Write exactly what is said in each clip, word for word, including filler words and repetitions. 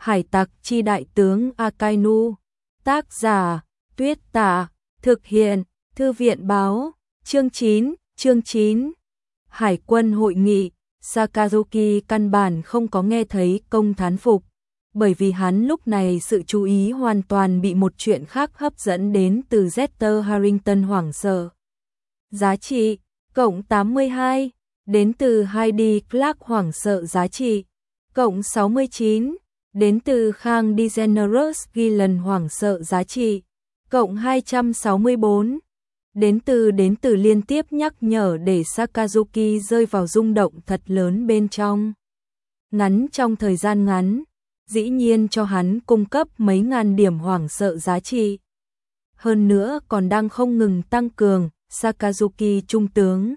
Hải tặc chi đại tướng Akainu. Tác giả Tuyết Tạ. Thực hiện Thư viện báo. Chương chín. Chương chín. Hải quân hội nghị. Sakazuki căn bản không có nghe thấy công thán phục, bởi vì hắn lúc này sự chú ý hoàn toàn bị một chuyện khác hấp dẫn đến từ Zeta Harrington hoảng sợ. Giá trị cộng tám mươi hai, đến từ Heidi Clark hoảng sợ giá trị cộng sáu mươi chín, đến từ Khang DeGeneres Gillen hoảng sợ giá trị cộng hai trăm sáu mươi bốn, đến từ đến từ liên tiếp nhắc nhở để Sakazuki rơi vào rung động thật lớn bên trong. Ngắn trong thời gian ngắn, dĩ nhiên cho hắn cung cấp mấy ngàn điểm hoảng sợ giá trị. Hơn nữa còn đang không ngừng tăng cường. Sakazuki trung tướng.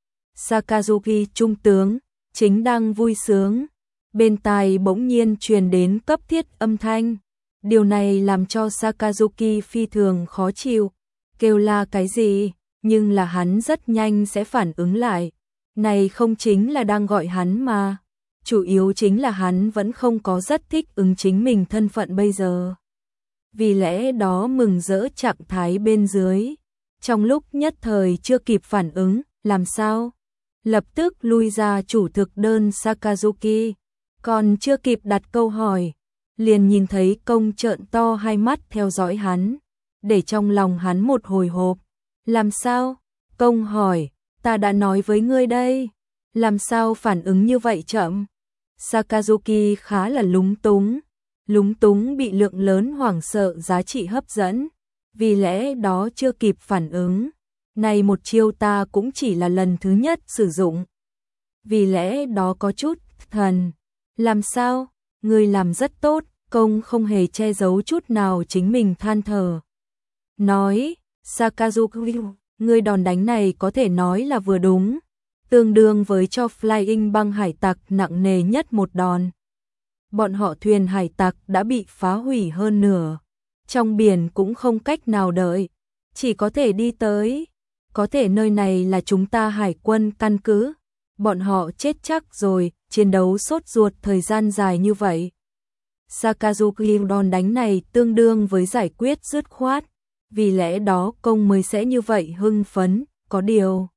Sakazuki trung tướng chính đang vui sướng. Bên tai bỗng nhiên truyền đến cấp thiết âm thanh. Điều này làm cho Sakazuki phi thường khó chịu. Kêu là cái gì? Nhưng là hắn rất nhanh sẽ phản ứng lại. Này không chính là đang gọi hắn mà. Chủ yếu chính là hắn vẫn không có rất thích ứng chính mình thân phận bây giờ. Vì lẽ đó mừng rỡ trạng thái bên dưới. Trong lúc nhất thời chưa kịp phản ứng, làm sao? Lập tức lui ra chủ thực đơn Sakazuki. Còn chưa kịp đặt câu hỏi, liền nhìn thấy công trợn to hai mắt theo dõi hắn. Để trong lòng hắn một hồi hộp. Làm sao? Công hỏi, ta đã nói với ngươi đây. Làm sao phản ứng như vậy chậm? Sakazuki khá là lúng túng. Lúng túng bị lượng lớn hoảng sợ giá trị hấp dẫn. Vì lẽ đó chưa kịp phản ứng. Này một chiêu ta cũng chỉ là lần thứ nhất sử dụng. Vì lẽ đó có chút thần. Làm sao? Ngươi làm rất tốt. Công không hề che giấu chút nào chính mình than thở. Nói, Sakazuki, ngươi đòn đánh này có thể nói là vừa đúng. Tương đương với cho Flying băng hải tặc nặng nề nhất một đòn. Bọn họ thuyền hải tặc đã bị phá hủy hơn nửa. Trong biển cũng không cách nào đợi. Chỉ có thể đi tới. Có thể nơi này là chúng ta hải quân căn cứ. Bọn họ chết chắc rồi, chiến đấu sốt ruột thời gian dài như vậy. Sakazuki đòn đánh này tương đương với giải quyết dứt khoát. Vì lẽ đó công mới sẽ như vậy hưng phấn. Có điều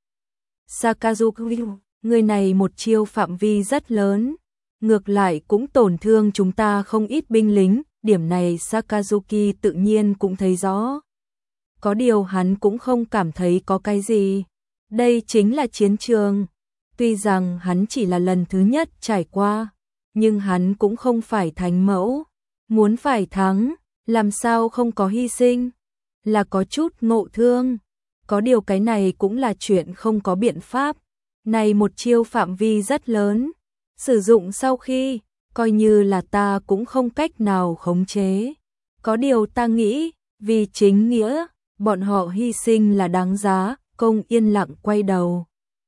Sakazuki, người này một chiêu phạm vi rất lớn. Ngược lại cũng tổn thương chúng ta không ít binh lính. Điểm này Sakazuki tự nhiên cũng thấy rõ. Có điều hắn cũng không cảm thấy có cái gì. Đây chính là chiến trường. Tuy rằng hắn chỉ là lần thứ nhất trải qua, nhưng hắn cũng không phải thánh mẫu. Muốn phải thắng, làm sao không có hy sinh? Là có chút ngộ thương. Có điều cái này cũng là chuyện không có biện pháp. Này một chiêu phạm vi rất lớn. Sử dụng sau khi, coi như là ta cũng không cách nào khống chế. Có điều ta nghĩ, vì chính nghĩa, bọn họ hy sinh là đáng giá. Công yên lặng quay đầu.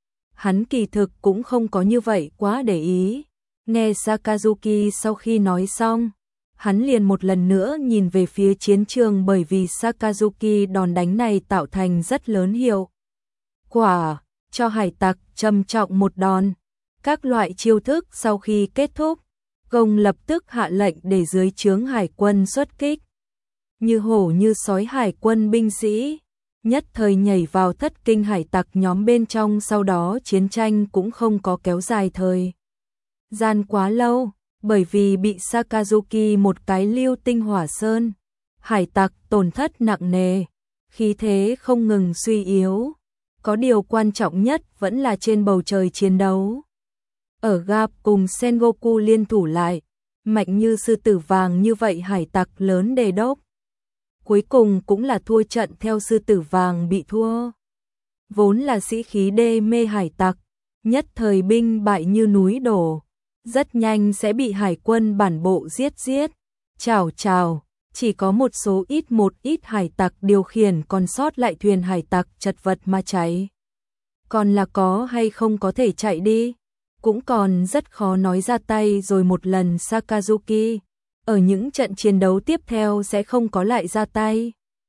Hắn kỳ thực cũng không có như vậy quá để ý. Nghe Sakazuki sau khi nói xong, hắn liền một lần nữa nhìn về phía chiến trường, bởi vì Sakazuki đòn đánh này tạo thành rất lớn hiệu quả, cho hải tặc trầm trọng một đòn. Các loại chiêu thức sau khi kết thúc, Gong lập tức hạ lệnh để dưới trướng hải quân xuất kích. Như hổ như sói hải quân binh sĩ, nhất thời nhảy vào thất kinh hải tặc nhóm bên trong, sau đó chiến tranh cũng không có kéo dài thời gian quá lâu, bởi vì bị Sakazuki một cái lưu tinh hỏa sơn. Hải tặc tổn thất nặng nề, khí thế không ngừng suy yếu. Có điều quan trọng nhất vẫn là trên bầu trời chiến đấu. Ở Gap cùng Sengoku liên thủ lại, mạnh như sư tử vàng như vậy hải tặc lớn đề đốc. Cuối cùng cũng là thua trận theo sư tử vàng bị thua. Vốn là sĩ khí đê mê hải tặc, nhất thời binh bại như núi đổ. Rất nhanh sẽ bị hải quân bản bộ giết giết. Chào chào, chỉ có một số ít một ít hải tặc điều khiển còn sót lại thuyền hải tặc chật vật mà cháy. Còn là có hay không có thể chạy đi, cũng còn rất khó nói ra tay rồi một lần. Sakazuki ở những trận chiến đấu tiếp theo sẽ không có lại ra tay.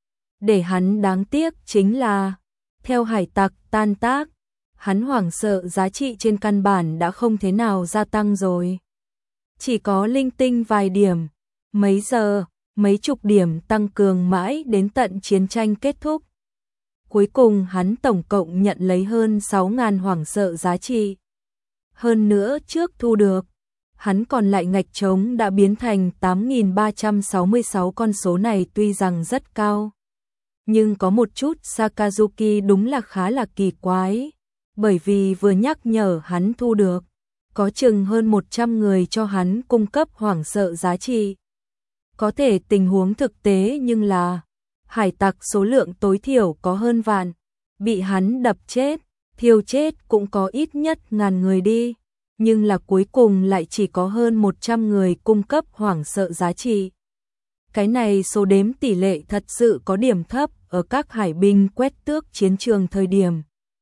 Để hắn đáng tiếc chính là, theo hải tặc tan tác, hắn hoảng sợ giá trị trên căn bản đã không thế nào gia tăng rồi. Chỉ có linh tinh vài điểm, mấy giờ, mấy chục điểm tăng cường mãi đến tận chiến tranh kết thúc. Cuối cùng hắn tổng cộng nhận lấy hơn sáu nghìn hoảng sợ giá trị. Hơn nữa trước thu được, hắn còn lại ngạch trống đã biến thành tám nghìn ba trăm sáu mươi sáu, con số này tuy rằng rất cao. Nhưng có một chút Sakazuki đúng là khá là kỳ quái, bởi vì vừa nhắc nhở hắn thu được, có chừng hơn một trăm người cho hắn cung cấp hoảng sợ giá trị. Có thể tình huống thực tế nhưng là hải tặc số lượng tối thiểu có hơn vạn, bị hắn đập chết, thiêu chết cũng có ít nhất ngàn người đi, nhưng là cuối cùng lại chỉ có hơn một trăm người cung cấp hoảng sợ giá trị. Cái này số đếm tỷ lệ thật sự có điểm thấp ở các hải binh quét tước chiến trường thời điểm.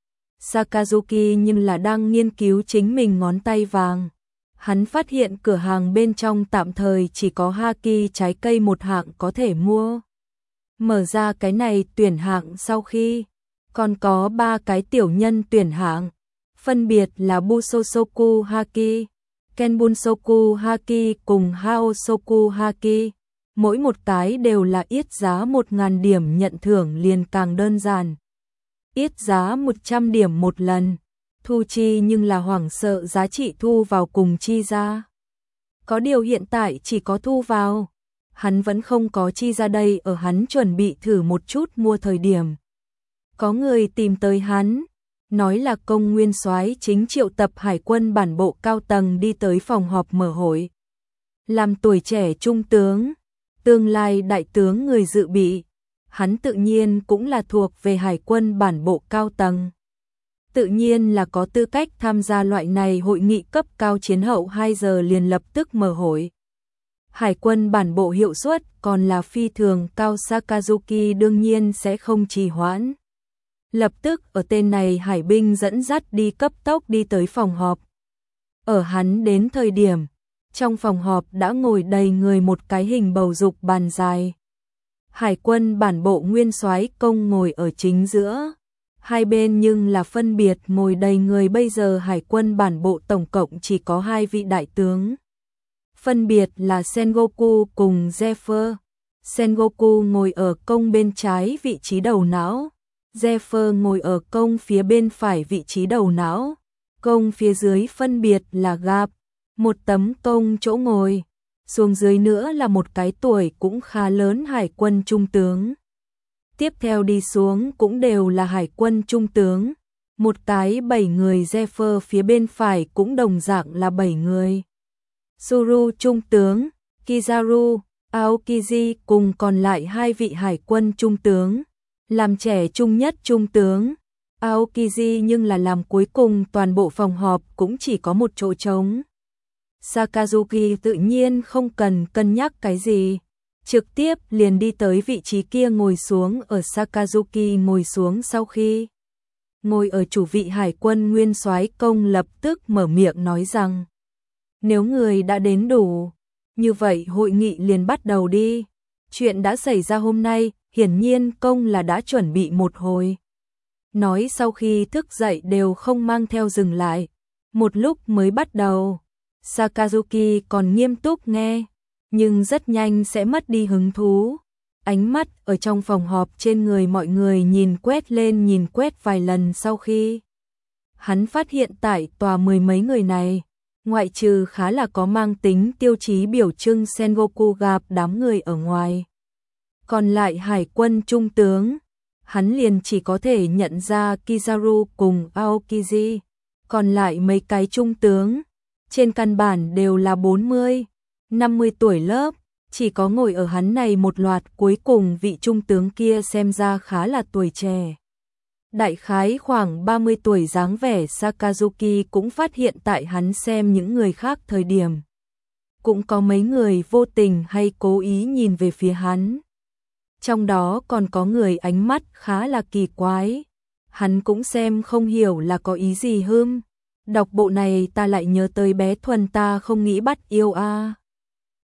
Sakazuki nhưng là đang nghiên cứu chính mình ngón tay vàng. Hắn phát hiện cửa hàng bên trong tạm thời chỉ có haki trái cây một hạng có thể mua. Mở ra cái này tuyển hạng sau khi, còn có ba cái tiểu nhân tuyển hạng, phân biệt là Busosoku Haki, Kenbunsoku Haki cùng Haosoku Haki. Mỗi một cái đều là yết giá một nghìn điểm, nhận thưởng liền càng đơn giản. Yết giá một trăm điểm một lần, thu chi nhưng là hoảng sợ giá trị thu vào cùng chi ra. Có điều hiện tại chỉ có thu vào, hắn vẫn không có chi ra đây, ở hắn chuẩn bị thử một chút mua thời điểm. Có người tìm tới hắn, nói là Công Nguyên Soái chính triệu tập hải quân bản bộ cao tầng đi tới phòng họp mở hội. Làm tuổi trẻ trung tướng, tương lai đại tướng người dự bị, hắn tự nhiên cũng là thuộc về hải quân bản bộ cao tầng. Tự nhiên là có tư cách tham gia loại này hội nghị cấp cao chiến hậu hai giờ liền lập tức mở hội. Hải quân bản bộ hiệu suất còn là phi thường cao, Sakazuki đương nhiên sẽ không trì hoãn. Lập tức ở tên này hải binh dẫn dắt đi cấp tốc đi tới phòng họp. Ở hắn đến thời điểm, trong phòng họp đã ngồi đầy người, một cái hình bầu dục bàn dài. Hải quân bản bộ nguyên soái Công ngồi ở chính giữa. Hai bên nhưng là phân biệt ngồi đầy người, bây giờ hải quân bản bộ tổng cộng chỉ có hai vị đại tướng. Phân biệt là Sengoku cùng Zephyr. Sengoku ngồi ở Công bên trái vị trí đầu não. Zephyr ngồi ở Công phía bên phải vị trí đầu não. Công phía dưới phân biệt là Gap, một tấm Công chỗ ngồi. Xuống dưới nữa là một cái tuổi cũng khá lớn hải quân trung tướng. Tiếp theo đi xuống cũng đều là hải quân trung tướng. Một cái bảy người, Zephyr phía bên phải cũng đồng dạng là bảy người. Suru trung tướng, Kizaru, Aokiji cùng còn lại hai vị hải quân trung tướng. Làm trẻ trung nhất trung tướng, Aokiji nhưng là làm cuối cùng, toàn bộ phòng họp cũng chỉ có một chỗ trống. Sakazuki tự nhiên không cần cân nhắc cái gì, trực tiếp liền đi tới vị trí kia ngồi xuống. Ở Sakazuki ngồi xuống sau khi ngồi ở chủ vị, hải quân nguyên soái Công lập tức mở miệng nói rằng: nếu người đã đến đủ, như vậy hội nghị liền bắt đầu đi. Chuyện đã xảy ra hôm nay, hiển nhiên Công là đã chuẩn bị một hồi. Nói sau khi thức dậy đều không mang theo dừng lại, một lúc mới bắt đầu. Sakazuki còn nghiêm túc nghe, nhưng rất nhanh sẽ mất đi hứng thú. Ánh mắt ở trong phòng họp trên người mọi người nhìn quét lên nhìn quét vài lần sau khi hắn phát hiện tại tòa mười mấy người này, ngoại trừ khá là có mang tính tiêu chí biểu trưng Sengoku gặp đám người ở ngoài, còn lại hải quân trung tướng, hắn liền chỉ có thể nhận ra Kizaru cùng Aokiji. Còn lại mấy cái trung tướng, trên căn bản đều là bốn mươi, năm mươi tuổi lớp, chỉ có ngồi ở hắn này một loạt cuối cùng vị trung tướng kia xem ra khá là tuổi trẻ. Đại khái khoảng ba mươi tuổi dáng vẻ. Sakazuki cũng phát hiện tại hắn xem những người khác thời điểm, cũng có mấy người vô tình hay cố ý nhìn về phía hắn. Trong đó còn có người ánh mắt khá là kỳ quái, hắn cũng xem không hiểu là có ý gì hưm. Đọc bộ này ta lại nhớ tới bé Thuần, ta không nghĩ bắt yêu a.